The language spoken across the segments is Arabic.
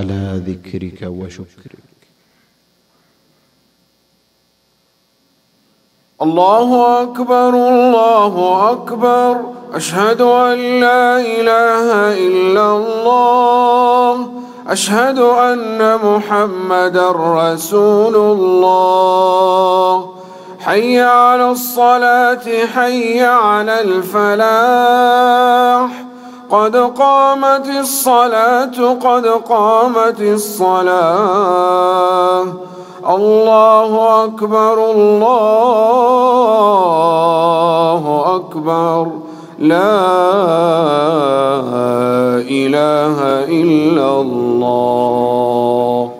على ذكرك وشكرك. الله أكبر الله أكبر، أشهد أن لا إله إلا الله، أشهد أن محمدا رسول الله. حي على الصلاة حي على الفلاح، قد قامت الصلاة قد قامت الصلاة. الله أكبر الله أكبر، لا إله إلا الله.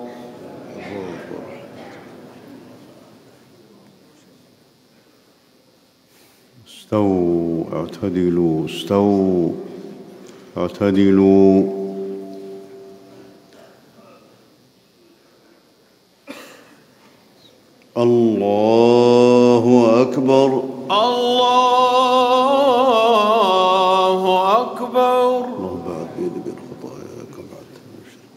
استووا اعتدلوا، استووا اعتدلوا. الله أكبر الله أكبر. الله بعد بيد بين خطاياك بعد المشرك.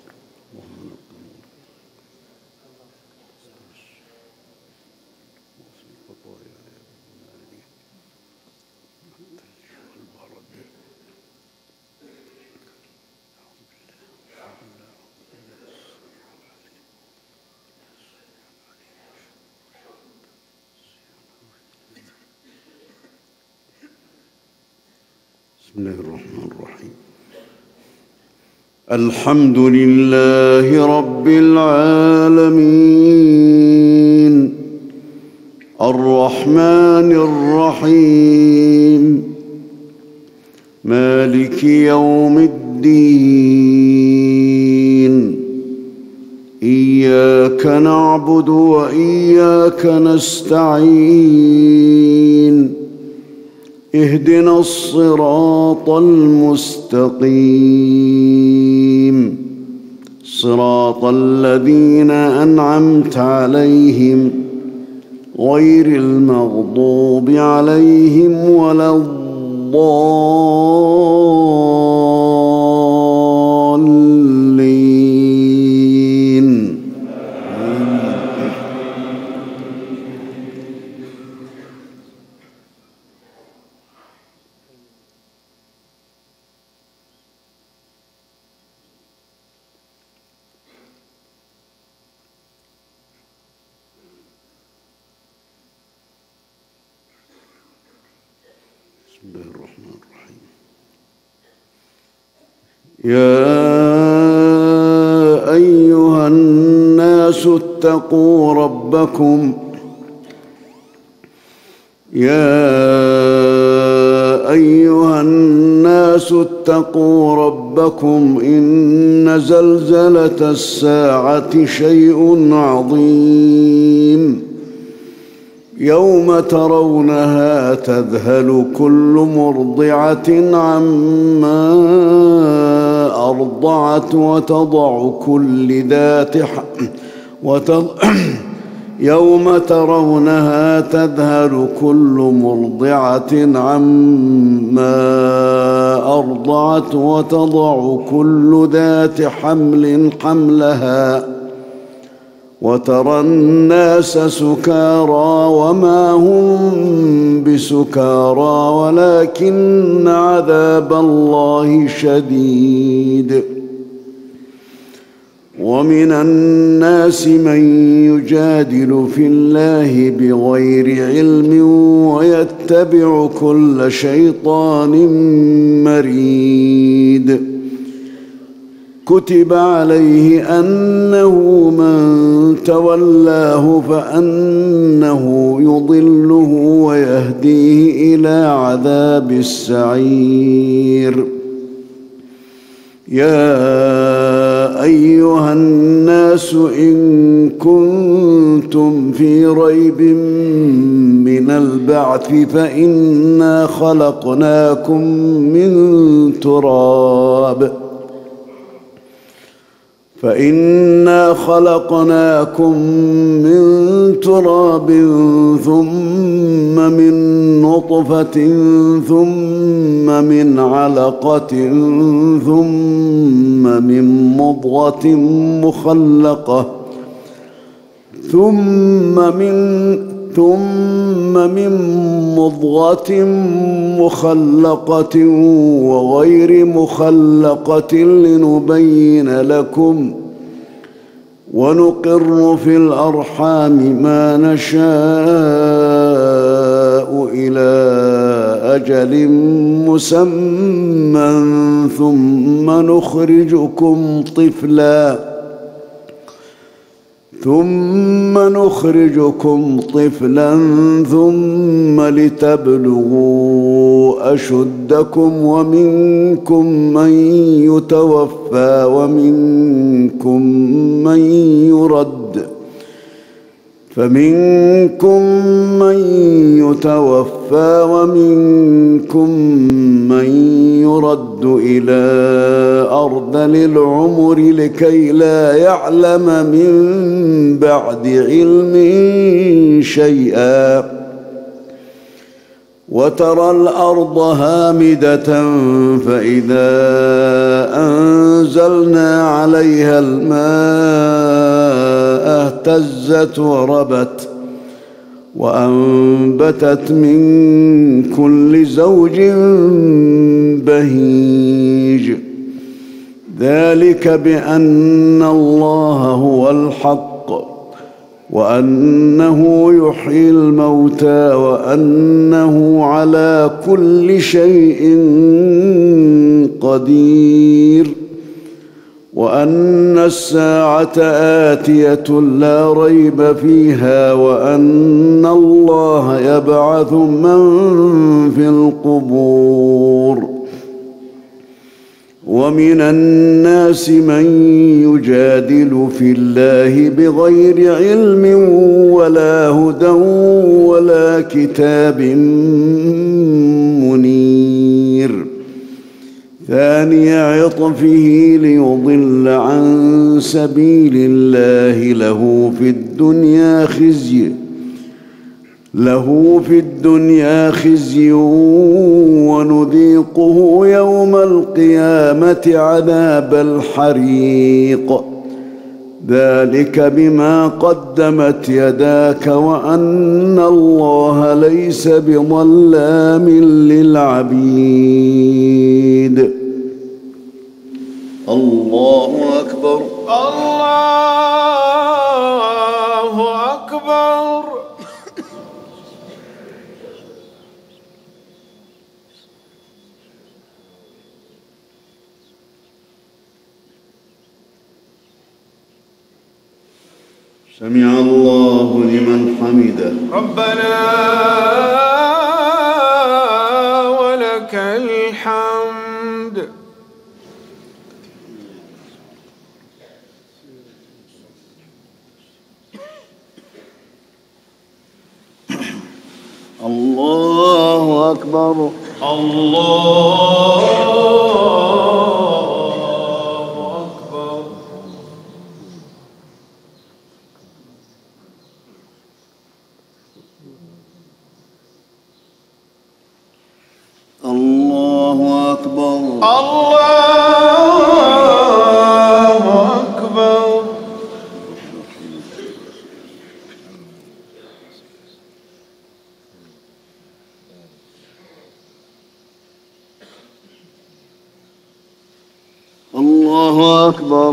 بسم الله الرحمن الرحيم. الحمد لله رب العالمين، الرحمن الرحيم، مالك يوم الدين. إياك نعبد وإياك نستعين. اهدنا الصراط المستقيم، صراط الذين أنعمت عليهم غير المغضوب عليهم ولا الضالين. بسم الله الرحمن الرحيم. يا أيها الناس اتقوا ربكم، يا أيها الناس اتقوا ربكم، إن زلزلة الساعة شيء عظيم. يوم ترونها تذهل كل مرضعة عما أرضعت يوم ترونها تذهل كل مرضعة عما أرضعت وتضع كل ذات حمل حملها، وترى الناس سكارى وما هم بسكارى ولكن عذاب الله شديد. ومن الناس من يجادل في الله بغير علم ويتبع كل شيطان مريد. كتب عليه أنه من تولاه فأنه يضله ويهديه إلى عذاب السعير. يا أيها الناس إن كنتم في ريب من البعث فإنا خلقناكم من تراب فإنا خلقناكم من تراب ثم من نطفة ثم من علقة ثم من مضغة مخلقة وغير مخلقة لنبين لكم ونقر في الأرحام ما نشاء إلى أجل مسمى ثم نخرجكم طفلا ثم لتبلغوا أشدكم فمنكم من يتوفى ومنكم من يرد إلى أرذل العمر لكي لا يعلم من بعد علم شيئا وترى الأرض هامدة فإذا أنزلنا عليها الماء اهتزت وربت وأنبتت من كل زوج بهيج ذلك بأن الله هو الحق وأنه يحيي الموتى وأنه على كل شيء قدير وأن الساعة آتية لا ريب فيها وأن الله يبعث من في القبور ومن الناس من يجادل في الله بغير علم ولا هدى ولا كتاب منير ثاني عطفه ليضل عن سبيل الله له في الدنيا خزي ونذيقه يوم القيامة عذاب الحريق ذلك بما قدمت يداك وأن الله ليس بظلام للعبيد. الله أكبر. الله أكبر. سمع الله لمن حمده. ربنا ولك الحمد. الله أكبر. الله أكبر. الله أكبر. الله أكبر.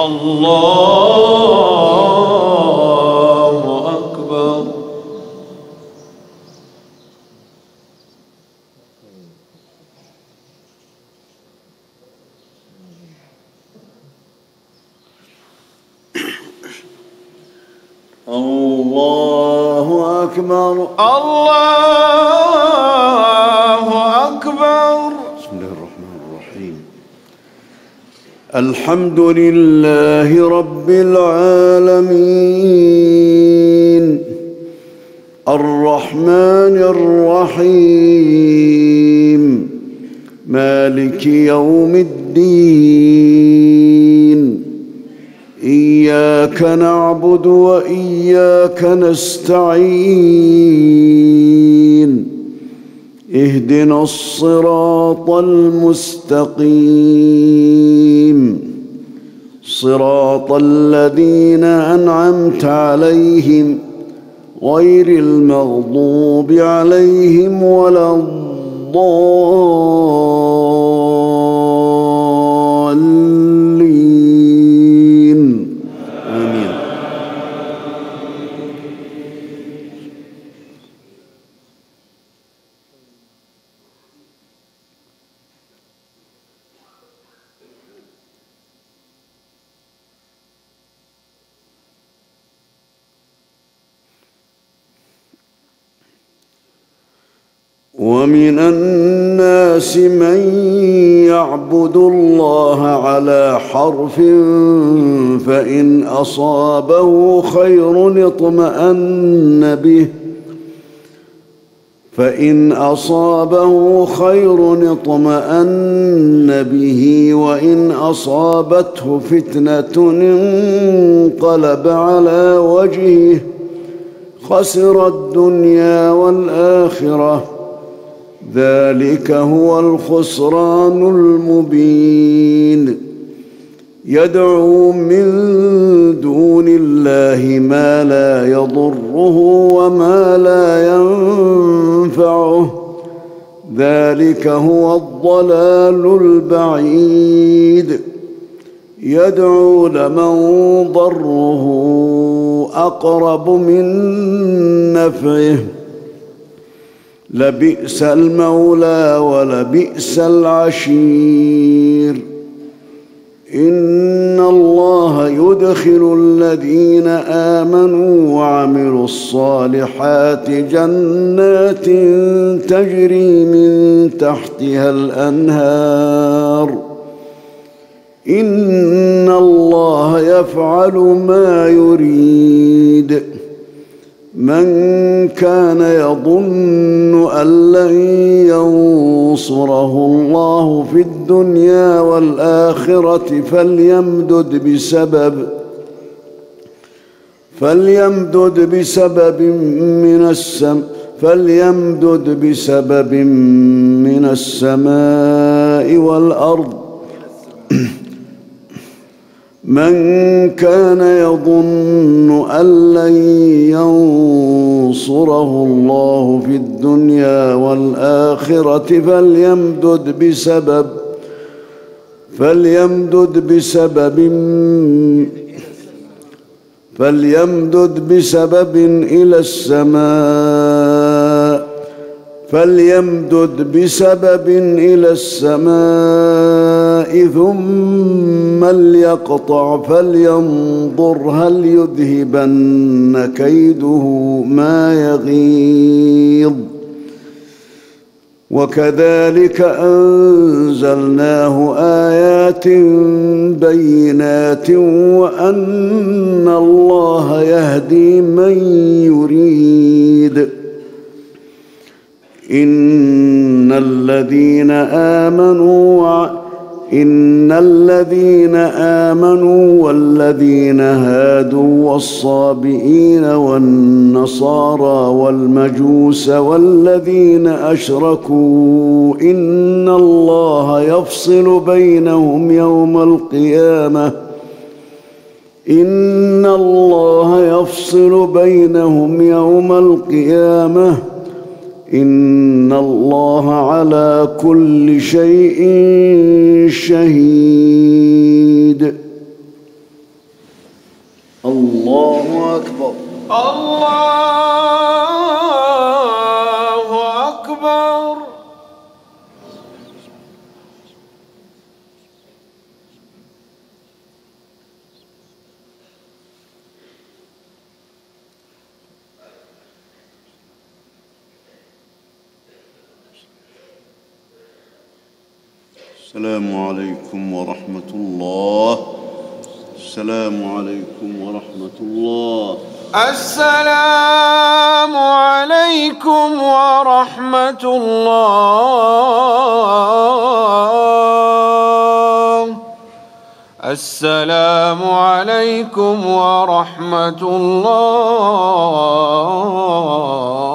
الله أكبر. الله أكبر. الله أكبر. بسم الله الرحمن الرحيم. الحمد لله رب العالمين الرحمن الرحيم مالك يوم الدين إياك نعبد وإياك نستعين اهدنا الصراط المستقيم صراط الذين أنعمت عليهم غير المغضوب عليهم ولا الضالين آمين. ومن الناس من يعبد الله على حرف فإن أصابه خير اطمأن به وإن أصابته فتنة انقلب على وجهه خسر الدنيا والآخرة ذلك هو الخسران المبين. يدعو من دون الله ما لا يضره وما لا ينفعه ذلك هو الضلال البعيد. يدعو لمن ضره أقرب من نفعه لبئس المولى ولبئس العشير. إن الله يدخل الذين آمنوا وعملوا الصالحات جنات تجري من تحتها الأنهار إن الله يفعل ما يريد. من كان يظن أن لن ينصره الله في الدنيا والآخرة فليمدد بسبب من السماء والأرض. من كان يظن أن لن ينصره الله في الدنيا والآخرة فليمدد بسبب إلى السماء ثم ليقطع فلينظر هل يذهبن كيده ما يغيظ. وكذلك أنزلناه آيات بينات وأن الله يهدي من يريد. إن الذين آمنوا والذين هادوا والصابئين والنصارى والمجوس والذين أشركوا إن الله يفصل بينهم يوم القيامة إن الله على كل شيء شهيد. الله أكبر. الله أكبر. السلام عليكم ورحمة الله. السلام عليكم ورحمة الله. السلام عليكم ورحمة الله. السلام عليكم ورحمة الله.